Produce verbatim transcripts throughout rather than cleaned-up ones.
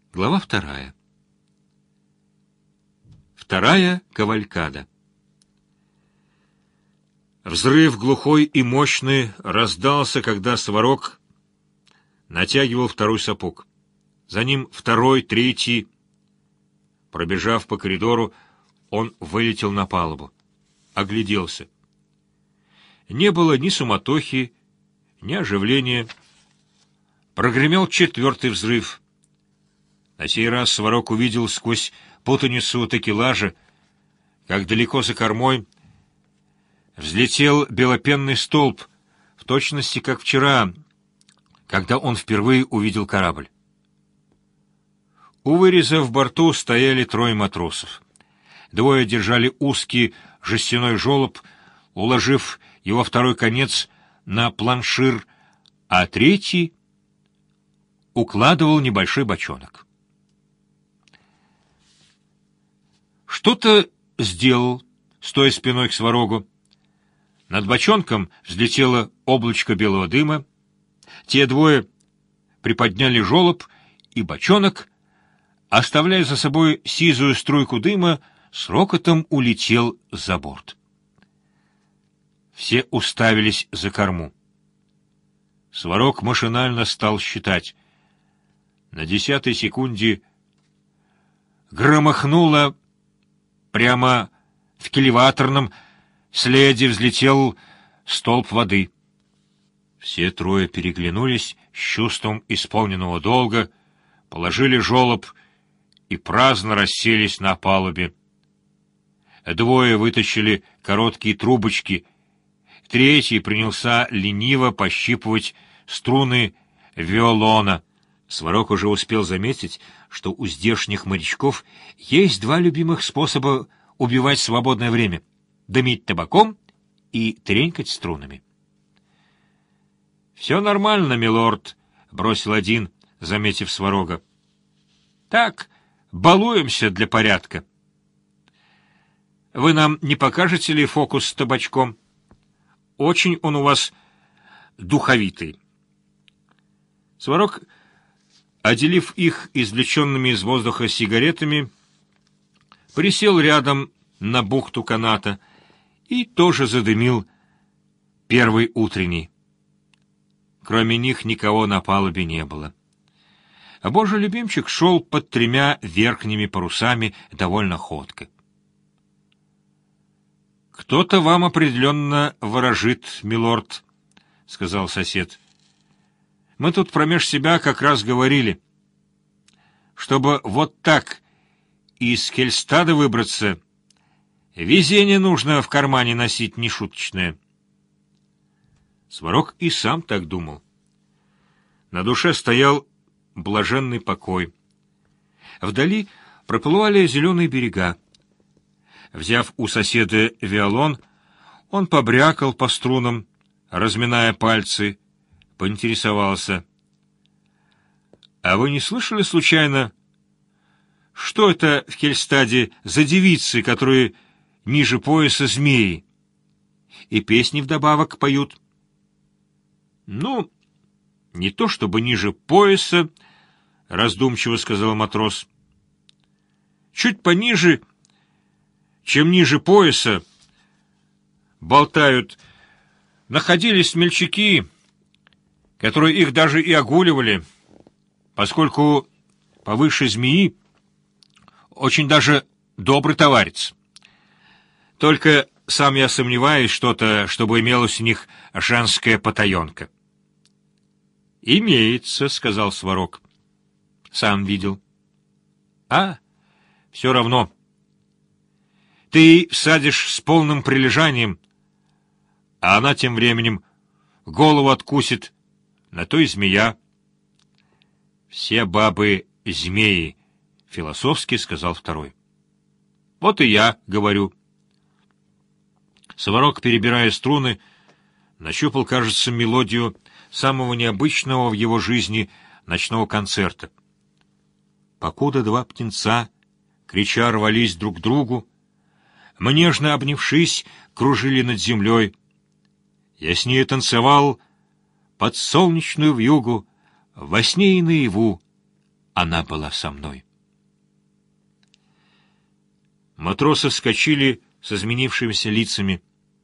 Глава вторая. Вторая кавалькада. Взрыв глухой и мощный раздался, когда Сварог натягивал второй сапог. За ним второй, третий. Пробежав по коридору, он вылетел на палубу. Огляделся. Не было ни суматохи, ни оживления. Прогремел четвертый взрыв. На сей раз Сварог увидел сквозь путаницу такелажа, как далеко за кормой взлетел белопенный столб, в точности как вчера, когда он впервые увидел корабль. У выреза в борту стояли трое матросов. Двое держали узкий жестяной желоб, уложив его второй конец на планшир, а третий укладывал небольшой бочонок. Что-то сделал, стоя спиной к Сварогу. Над бочонком взлетело облачко белого дыма. Те двое приподняли желоб, и бочонок, оставляя за собой сизую струйку дыма, с рокотом улетел за борт. Все уставились за корму. Сварог машинально стал считать. На десятой секунде громыхнуло. Прямо в кильваторном следе взлетел столб воды. Все трое переглянулись с чувством исполненного долга, положили желоб и праздно расселись на палубе. Двое вытащили короткие трубочки, третий принялся лениво пощипывать струны виолона. Сварог уже успел заметить, что у здешних морячков есть два любимых способа убивать свободное время — дымить табаком и тренькать струнами. — Все нормально, милорд, — бросил один, заметив Сварога. — Так, балуемся для порядка. — Вы нам не покажете ли фокус с табачком? Очень он у вас духовитый. Сварог, отделив их извлеченными из воздуха сигаретами, присел рядом на бухту каната и тоже задымил первый утренний. Кроме них никого на палубе не было. А божий любимчик шел под тремя верхними парусами довольно ходко. — Кто-то вам определенно ворожит, милорд, — сказал сосед. — Мы тут промеж себя как раз говорили. Чтобы вот так из Хельстада выбраться, везение нужно в кармане носить нешуточное. Сварог и сам так думал. На душе стоял блаженный покой. Вдали проплывали зеленые берега. Взяв у соседа виолон, он побрякал по струнам, разминая пальцы, поинтересовался. — А вы не слышали случайно, что это в Хельстаде за девицы, которые ниже пояса змеи? И песни вдобавок поют. — Ну, не то чтобы ниже пояса, — раздумчиво сказал матрос. — Чуть пониже, чем ниже пояса, болтают, находились смельчаки, которые их даже и огуливали, поскольку повыше змеи очень даже добрый товарищ. Только сам я сомневаюсь что-то, чтобы имелась у них женская потаенка. — Имеется, — сказал Сварог. — Сам видел. — А, все равно. Ты садишь с полным прилежанием, а она тем временем голову откусит, на то и змея. — Все бабы — змеи, — философски сказал второй. — Вот и я говорю. Сварог, перебирая струны, нащупал, кажется, мелодию самого необычного в его жизни ночного концерта. Покуда два птенца, крича, рвались друг к другу, мы, нежно обнявшись, кружили над землей. Я с ней танцевал под солнечную вьюгу, во сне и наяву, она была со мной. Матросы вскочили с изменившимися лицами,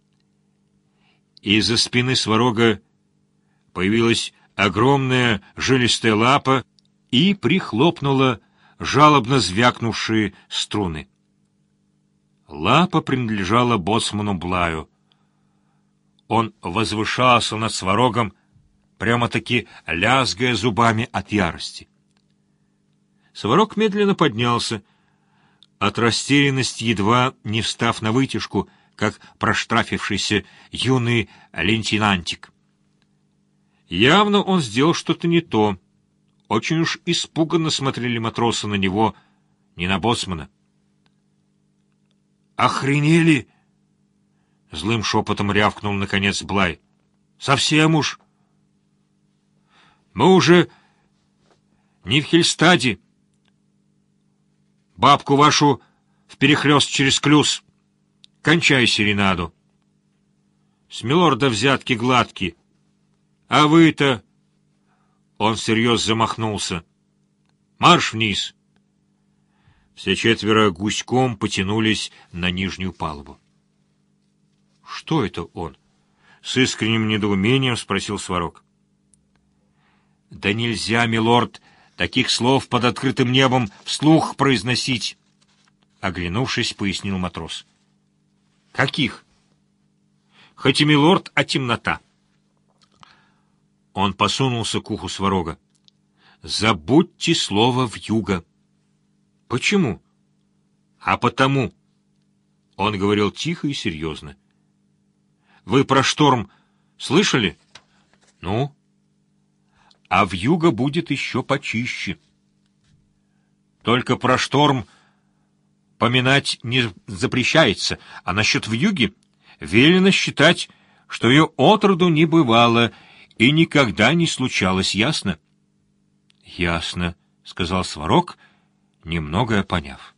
и из-за спины Сварога появилась огромная жилистая лапа и прихлопнула жалобно звякнувшие струны. Лапа принадлежала боцману Блаю. Он возвышался над Сварогом, прямо-таки лязгая зубами от ярости. Сварог медленно поднялся, от растерянности едва не встав на вытяжку, как проштрафившийся юный лейтенантик. Явно он сделал что-то не то. Очень уж испуганно смотрели матросы на него, не на боцмана. «Охренели!» — злым шепотом рявкнул, наконец, Блай. «Совсем уж! Мы уже не в Хельстаде. Бабку вашу вперехлёст через клюз. Кончай серенаду. С милорда взятки гладки. А вы-то...» Он всерьез замахнулся. «Марш вниз!» Все четверо гуськом потянулись на нижнюю палубу. «Что это он?» — с искренним недоумением спросил Сварог. «Да нельзя, милорд, таких слов под открытым небом вслух произносить!» Оглянувшись, пояснил матрос. «Каких?» «Хоть и милорд, а темнота». Он посунулся к уху Сварога. «Забудьте слово «вьюга». «Почему?» «А потому». Он говорил тихо и серьезно. «Вы про шторм слышали?» «Ну?» «А вьюга будет еще почище». «Только про шторм поминать не запрещается, а насчет вьюги велено считать, что ее отроду не бывало и никогда не случалось, ясно?» «Ясно», — сказал Сварог, немного поняв.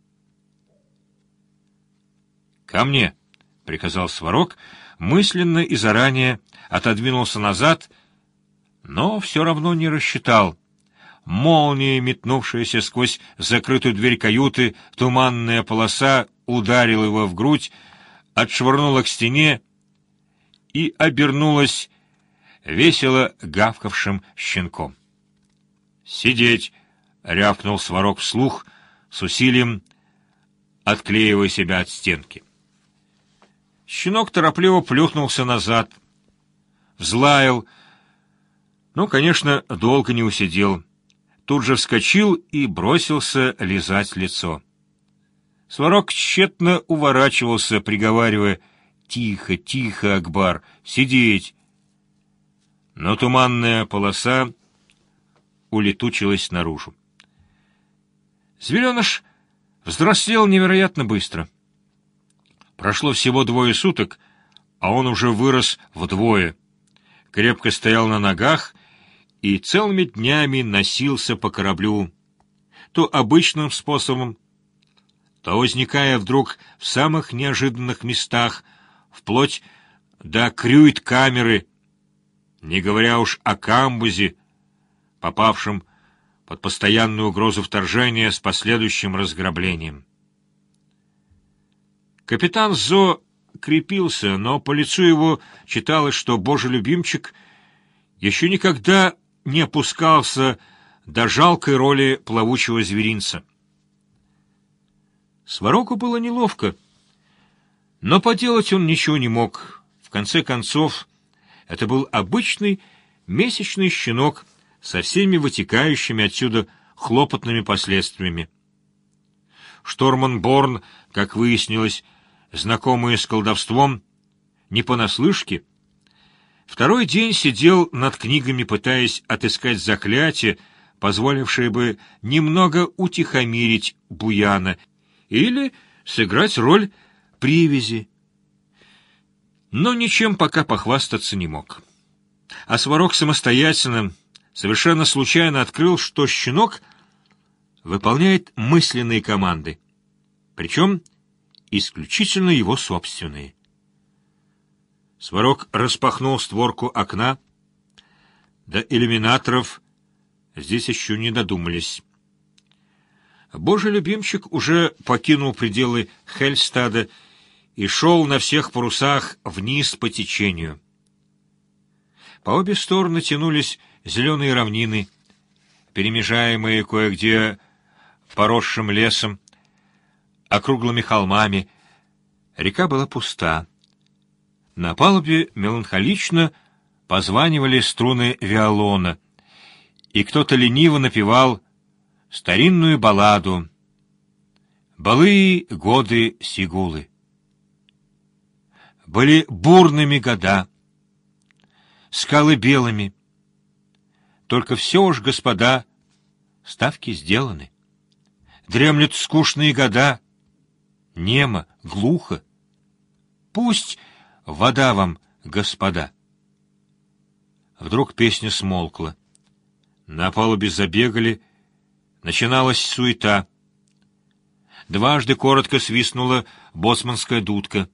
«Ко мне», — приказал Сварог, мысленно и заранее отодвинулся назад, но все равно не рассчитал. Молния, метнувшаяся сквозь закрытую дверь каюты, туманная полоса ударила его в грудь, отшвырнула к стене и обернулась весело гавкавшим щенком. «Сидеть!» — рявкнул Сварог вслух, с усилием отклеивая себя от стенки. Щенок торопливо плюхнулся назад, взлаял, ну, конечно, долго не усидел. Тут же вскочил и бросился лизать лицо. Сварог тщетно уворачивался, приговаривая: «Тихо, тихо, Акбар, сидеть!» Но туманная полоса улетучилась наружу. Звереныш взрослел невероятно быстро. Прошло всего двое суток, а он уже вырос вдвое, крепко стоял на ногах и целыми днями носился по кораблю, то обычным способом, то возникая вдруг в самых неожиданных местах, вплоть до крюит-камеры, не говоря уж о камбузе, попавшем под постоянную угрозу вторжения с последующим разграблением. Капитан Зо крепился, но по лицу его читалось, что божий любимчик еще никогда не опускался до жалкой роли плавучего зверинца. Сварогу было неловко, но поделать он ничего не мог. В конце концов, это был обычный месячный щенок со всеми вытекающими отсюда хлопотными последствиями. Шторман Борн, как выяснилось, знакомый с колдовством, не понаслышке, второй день сидел над книгами, пытаясь отыскать заклятие, позволившее бы немного утихомирить Буяна или сыграть роль привязи. Но ничем пока похвастаться не мог. А Сварог самостоятельно, совершенно случайно открыл, что щенок выполняет мысленные команды, причем исключительно его собственные. Сварог распахнул створку окна. До иллюминаторов здесь еще не додумались. Божий любимчик уже покинул пределы Хельстада и шел на всех парусах вниз по течению. По обе стороны тянулись зеленые равнины, перемежаемые кое-где поросшим лесом, округлыми холмами. Река была пуста. На палубе меланхолично позванивали струны виолона, и кто-то лениво напевал старинную балладу «Былые годы Сигулы». Были бурными года, скалы белыми. Только все уж, господа, ставки сделаны. Дремлют скучные года, немо, глухо. Пусть вода вам, господа. Вдруг песня смолкла. На палубе забегали, начиналась суета. Дважды коротко свистнула боцманская дудка.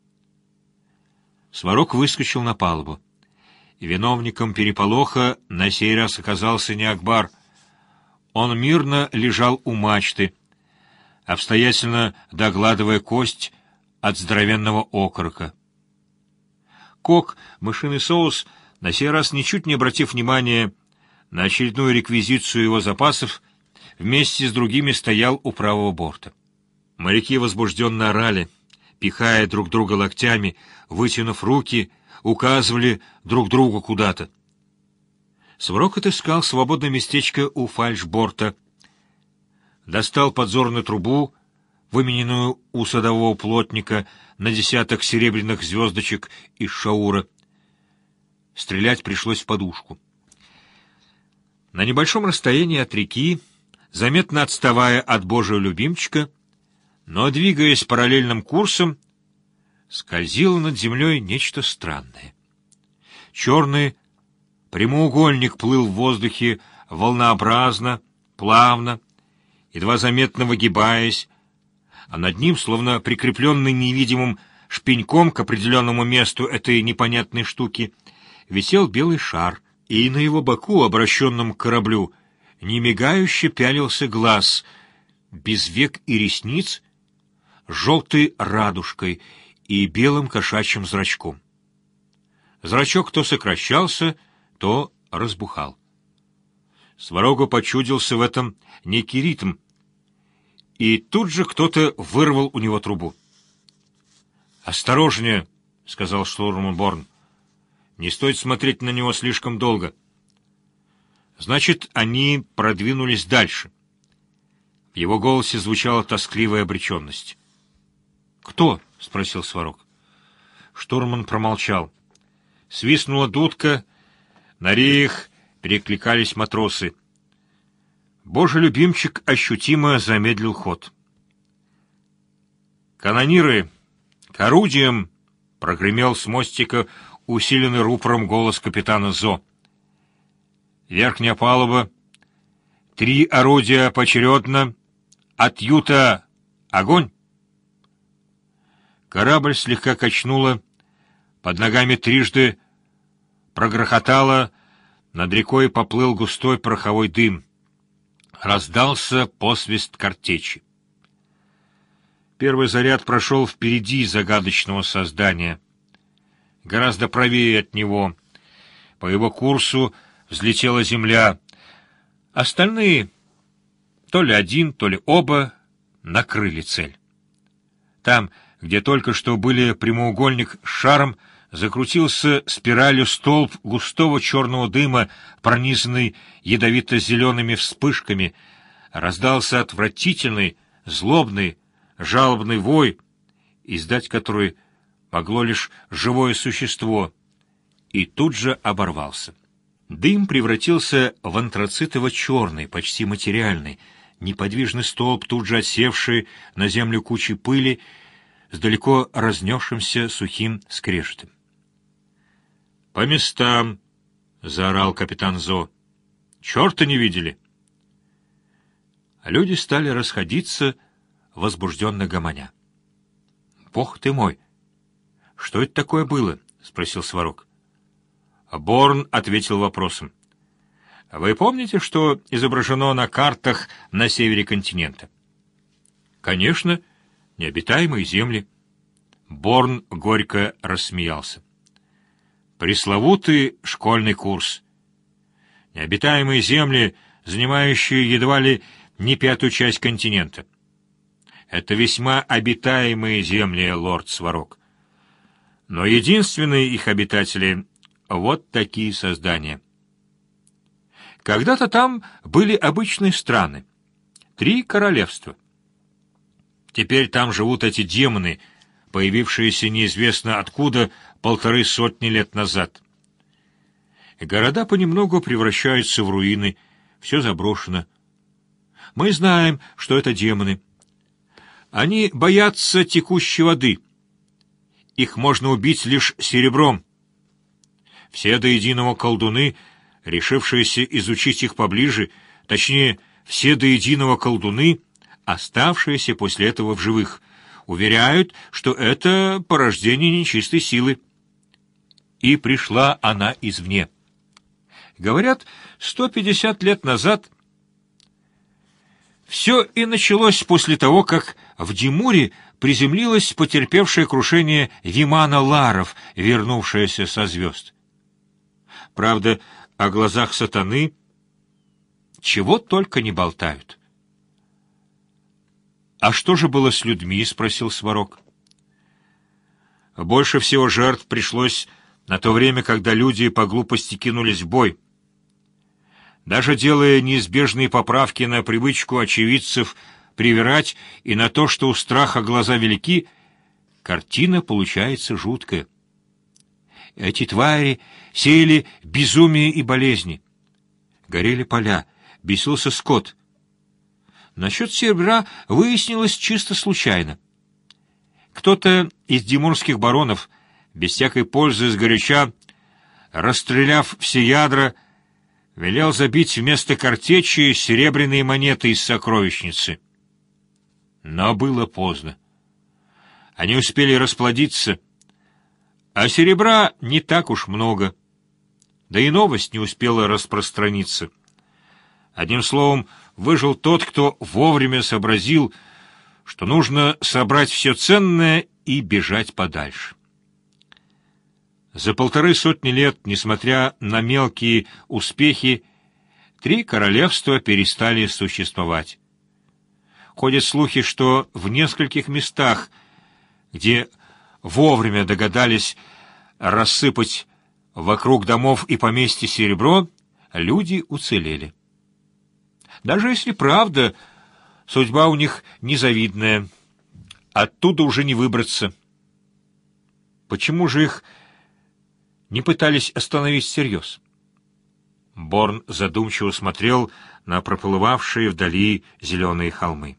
Сварог выскочил на палубу. Виновником переполоха на сей раз оказался не Акбар. Он мирно лежал у мачты, обстоятельно догладывая кость от здоровенного окорока. Кок, мышиный соус, на сей раз, ничуть не обратив внимания на очередную реквизицию его запасов, вместе с другими стоял у правого борта. Моряки возбужденно орали, пихая друг друга локтями, вытянув руки, указывали друг другу куда-то. Сварог отыскал свободное местечко у фальшборта, достал подзорную трубу, вымененную у садового плотника на десяток серебряных звездочек из шаура. Стрелять пришлось в подушку. На небольшом расстоянии от реки, заметно отставая от Божьего любимчика, но двигаясь параллельным курсом, скользило над землей нечто странное. Черный прямоугольник плыл в воздухе волнообразно, плавно, едва заметно выгибаясь, а над ним, словно прикрепленный невидимым шпеньком к определенному месту этой непонятной штуки, висел белый шар, и на его боку, обращенном к кораблю, немигающе пялился глаз, без век и ресниц, желтой радужкой и белым кошачьим зрачком. Зрачок то сокращался, то разбухал. Сварогу почудился в этом некий ритм, и тут же кто-то вырвал у него трубу. «Осторожнее!» — сказал штурман Борн. «Не стоит смотреть на него слишком долго». Значит, они продвинулись дальше. В его голосе звучала тоскливая обреченность. «Кто?» — спросил Сварог. Штурман промолчал. Свистнула дудка, на реях перекликались матросы. Божий любимчик ощутимо замедлил ход. «Канониры! К орудиям!» — прогремел с мостика усиленный рупором голос капитана Зо. «Верхняя палуба. Три орудия поочередно. От юта огонь!» Корабль слегка качнуло, под ногами трижды прогрохотало, над рекой поплыл густой пороховой дым. Раздался посвист картечи. Первый заряд прошел впереди загадочного создания. Гораздо правее от него. По его курсу взлетела земля. Остальные, то ли один, то ли оба, накрыли цель. Там, где только что были прямоугольник с шаром, закрутился спиралью столб густого черного дыма, пронизанный ядовито-зелеными вспышками. Раздался отвратительный, злобный, жалобный вой, издать который могло лишь живое существо, и тут же оборвался. Дым превратился в антрацитово-черный, почти материальный, неподвижный столб, тут же осевший на землю кучей пыли, с далеко разнесшимся сухим скрежетом. «По местам!» — заорал капитан Зо. «Черта не видели!» Люди стали расходиться, возбужденно гомоня. «Бог ты мой! Что это такое было?» — спросил Сварог. Борн ответил вопросом. «Вы помните, что изображено на картах на севере континента?» Конечно, необитаемые земли. Борн горько рассмеялся. Пресловутый школьный курс. Необитаемые земли, занимающие едва ли не пятую часть континента. Это весьма обитаемые земли, лорд Сварог. Но единственные их обитатели — вот такие создания. Когда-то там были обычные страны, три королевства. Теперь там живут эти демоны, появившиеся неизвестно откуда полторы сотни лет назад. Города понемногу превращаются в руины, все заброшено. Мы знаем, что это демоны. Они боятся текущей воды. Их можно убить лишь серебром. Все до единого колдуны, решившиеся изучить их поближе, точнее, все до единого колдуны, оставшиеся после этого в живых, уверяют, что это порождение нечистой силы. И пришла она извне. Говорят, сто пятьдесят лет назад все и началось после того, как в Димуре приземлилась потерпевшая крушение Вимана Ларов, вернувшаяся со звезд. Правда, о глазах сатаны чего только не болтают. «А что же было с людьми?» — спросил Сварог. «Больше всего жертв пришлось на то время, когда люди по глупости кинулись в бой. Даже делая неизбежные поправки на привычку очевидцев привирать и на то, что у страха глаза велики, картина получается жуткая. Эти твари сеяли безумие и болезни. Горели поля, бесился скот. Насчет серебра выяснилось чисто случайно. Кто-то из димурских баронов, без всякой пользы сгоряча, расстреляв все ядра, велел забить вместо картечи серебряные монеты из сокровищницы. Но было поздно. Они успели расплодиться, а серебра не так уж много. Да и новость не успела распространиться. Одним словом, выжил тот, кто вовремя сообразил, что нужно собрать все ценное и бежать подальше. За полторы сотни лет, несмотря на мелкие успехи, три королевства перестали существовать. Ходят слухи, что в нескольких местах, где вовремя догадались рассыпать вокруг домов и поместья серебро, люди уцелели. Даже если правда, судьба у них незавидная. Оттуда уже не выбраться. Почему же их не пытались остановить всерьез? Борн задумчиво смотрел на проплывавшие вдали зеленые холмы.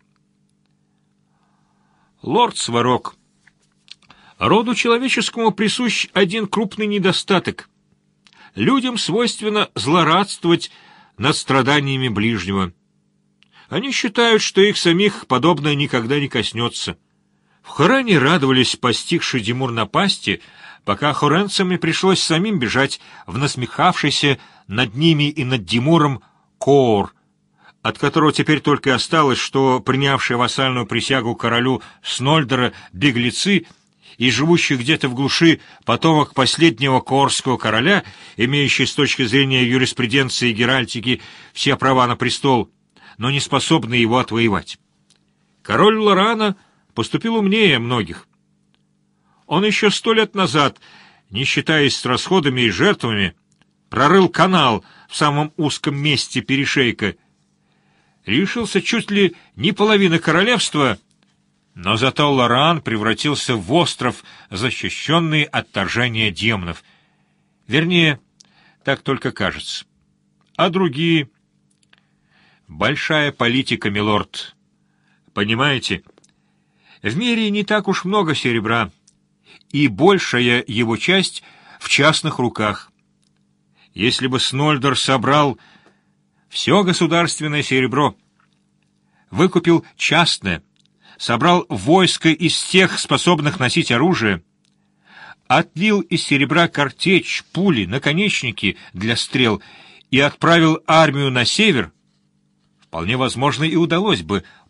Лорд Сварог, роду человеческому присущ один крупный недостаток. Людям свойственно злорадствовать над страданиями ближнего. Они считают, что их самих подобное никогда не коснется. В Хоране радовались постигшей Димур напасти, пока хоренцам не пришлось самим бежать в насмехавшийся над ними и над Димуром Коор, от которого теперь только и осталось, что принявшие вассальную присягу королю Снольдера беглецы и живущий где-то в глуши потомок последнего коорского короля, имеющий с точки зрения юриспруденции и геральдики все права на престол, но не способный его отвоевать. Король Лорана поступил умнее многих. Он еще сто лет назад, не считаясь с расходами и жертвами, прорыл канал в самом узком месте перешейка, лишился чуть ли не половины королевства, но зато Лоран превратился в остров, защищенный от вторжения демонов. Вернее, так только кажется. А другие... Большая политика, милорд. Понимаете, в мире не так уж много серебра, и большая его часть в частных руках. Если бы Снольдер собрал все государственное серебро, выкупил частное, собрал войско из тех, способных носить оружие, отлил из серебра картечь, пули, наконечники для стрел и отправил армию на север, вполне возможно, и удалось бы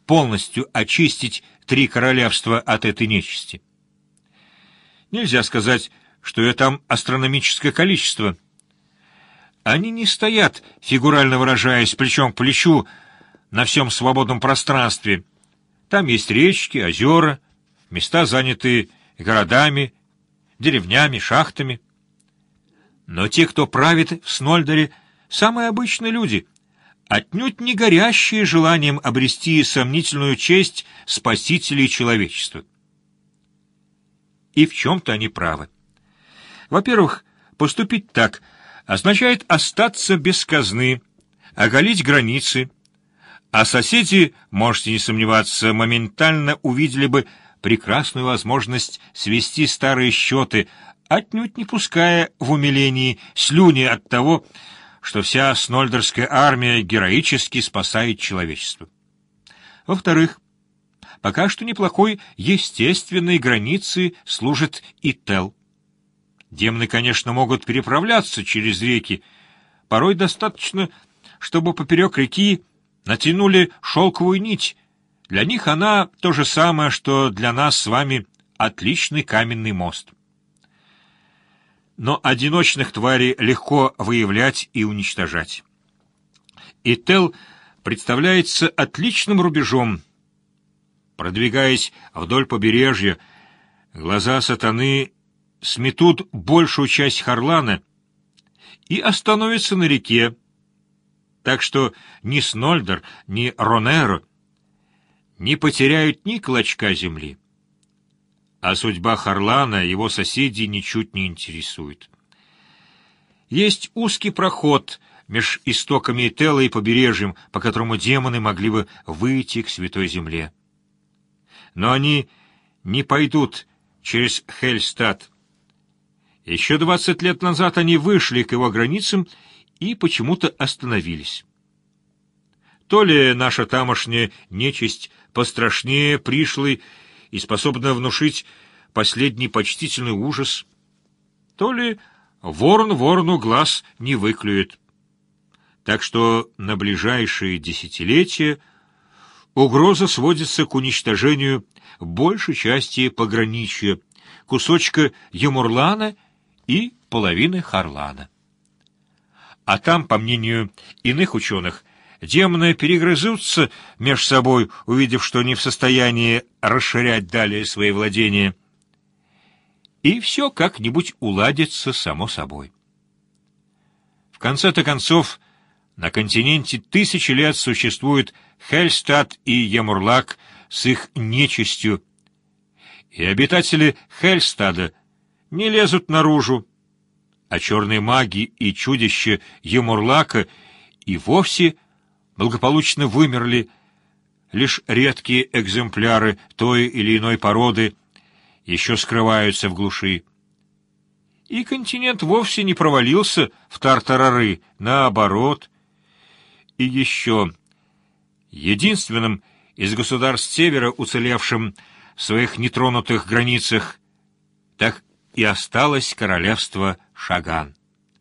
полностью очистить три королевства от этой нечисти. Нельзя сказать, что это там астрономическое количество. Они не стоят, фигурально выражаясь, плечом к плечу на всем свободном пространстве. Там есть речки, озера, места, занятые городами, деревнями, шахтами. Но те, кто правит в Снольдере, самые обычные люди, отнюдь не горящие желанием обрести сомнительную честь спасителей человечества. И в чем-то они правы. Во-первых, поступить так означает остаться без казны, оголить границы, а соседи, можете не сомневаться, моментально увидели бы прекрасную возможность свести старые счеты, отнюдь не пуская в умилении слюни от того, что вся снольдерская армия героически спасает человечество. Во-вторых, пока что неплохой естественной границей служит и Тел. Демоны, конечно, могут переправляться через реки. Порой достаточно, чтобы поперек реки натянули шелковую нить. Для них она то же самое, что для нас с вами отличный каменный мост. Но одиночных тварей легко выявлять и уничтожать. И Тел представляется отличным рубежом. Продвигаясь вдоль побережья, глаза сатаны сметут большую часть Харлана и остановятся на реке, так что ни Снольдер, ни Ронеро не потеряют ни клочка земли. А судьба Харлана его соседей ничуть не интересует. Есть узкий проход меж истоками Тела и побережьем, по которому демоны могли бы выйти к Святой Земле. Но они не пойдут через Хельстад. Еще двадцать лет назад они вышли к его границам и почему-то остановились. То ли наша тамошняя нечисть пострашнее пришлой и способна внушить последний почтительный ужас, то ли ворон ворону глаз не выклюет. Так что на ближайшие десятилетия угроза сводится к уничтожению большей части пограничья, кусочка Ямурлана и половины Харлана. А там, по мнению иных ученых, демоны перегрызутся меж собой, увидев, что не в состоянии расширять далее свои владения. И все как-нибудь уладится само собой. В конце-то концов, на континенте тысячи лет существуют Хельстад и Ямурлак с их нечистью, и обитатели Хельстада не лезут наружу, а черные маги и чудища Ямурлака и вовсе благополучно вымерли. Лишь редкие экземпляры той или иной породы еще скрываются в глуши. И континент вовсе не провалился в тартарары, наоборот. И еще единственным из государств Севера, уцелевшим в своих нетронутых границах, так и осталось королевство Шаган.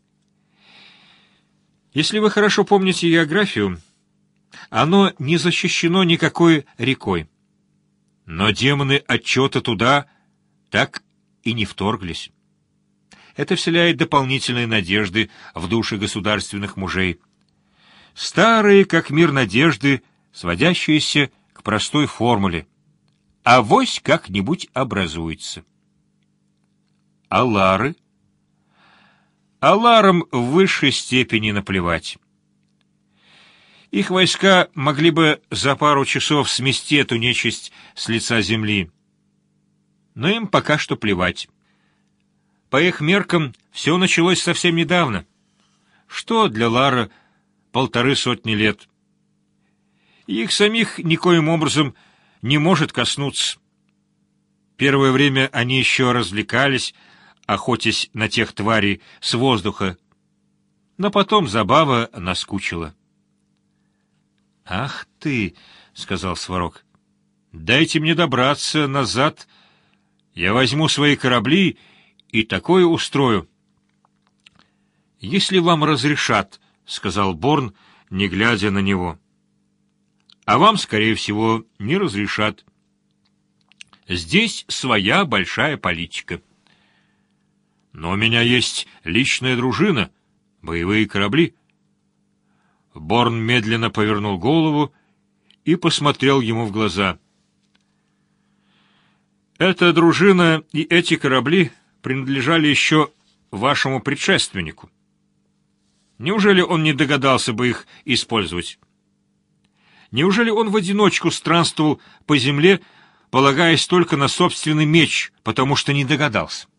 Если вы хорошо помните географию, оно не защищено никакой рекой. Но демоны отчета туда так и не вторглись. Это вселяет дополнительные надежды в души государственных мужей. Старые, как мир, надежды, сводящиеся к простой формуле. Авось как-нибудь образуется. Алары? Аларам в высшей степени наплевать. Их войска могли бы за пару часов смести эту нечисть с лица земли. Но им пока что плевать. По их меркам все началось совсем недавно. Что для Лара полторы сотни лет? Их самих никоим образом не может коснуться. Первое время они еще развлекались, охотясь на тех тварей с воздуха, но потом забава наскучила. — Ах ты, — сказал Сварог, — дайте мне добраться назад, я возьму свои корабли и такое устрою. — Если вам разрешат, — сказал Борн, не глядя на него. а вам, скорее всего, не разрешат. Здесь своя большая политика. Но у меня есть личная дружина, боевые корабли. Борн медленно повернул голову и посмотрел ему в глаза. Эта дружина и эти корабли принадлежали еще вашему предшественнику. Неужели он не догадался бы их использовать? Неужели он в одиночку странствовал по земле, полагаясь только на собственный меч, потому что не догадался?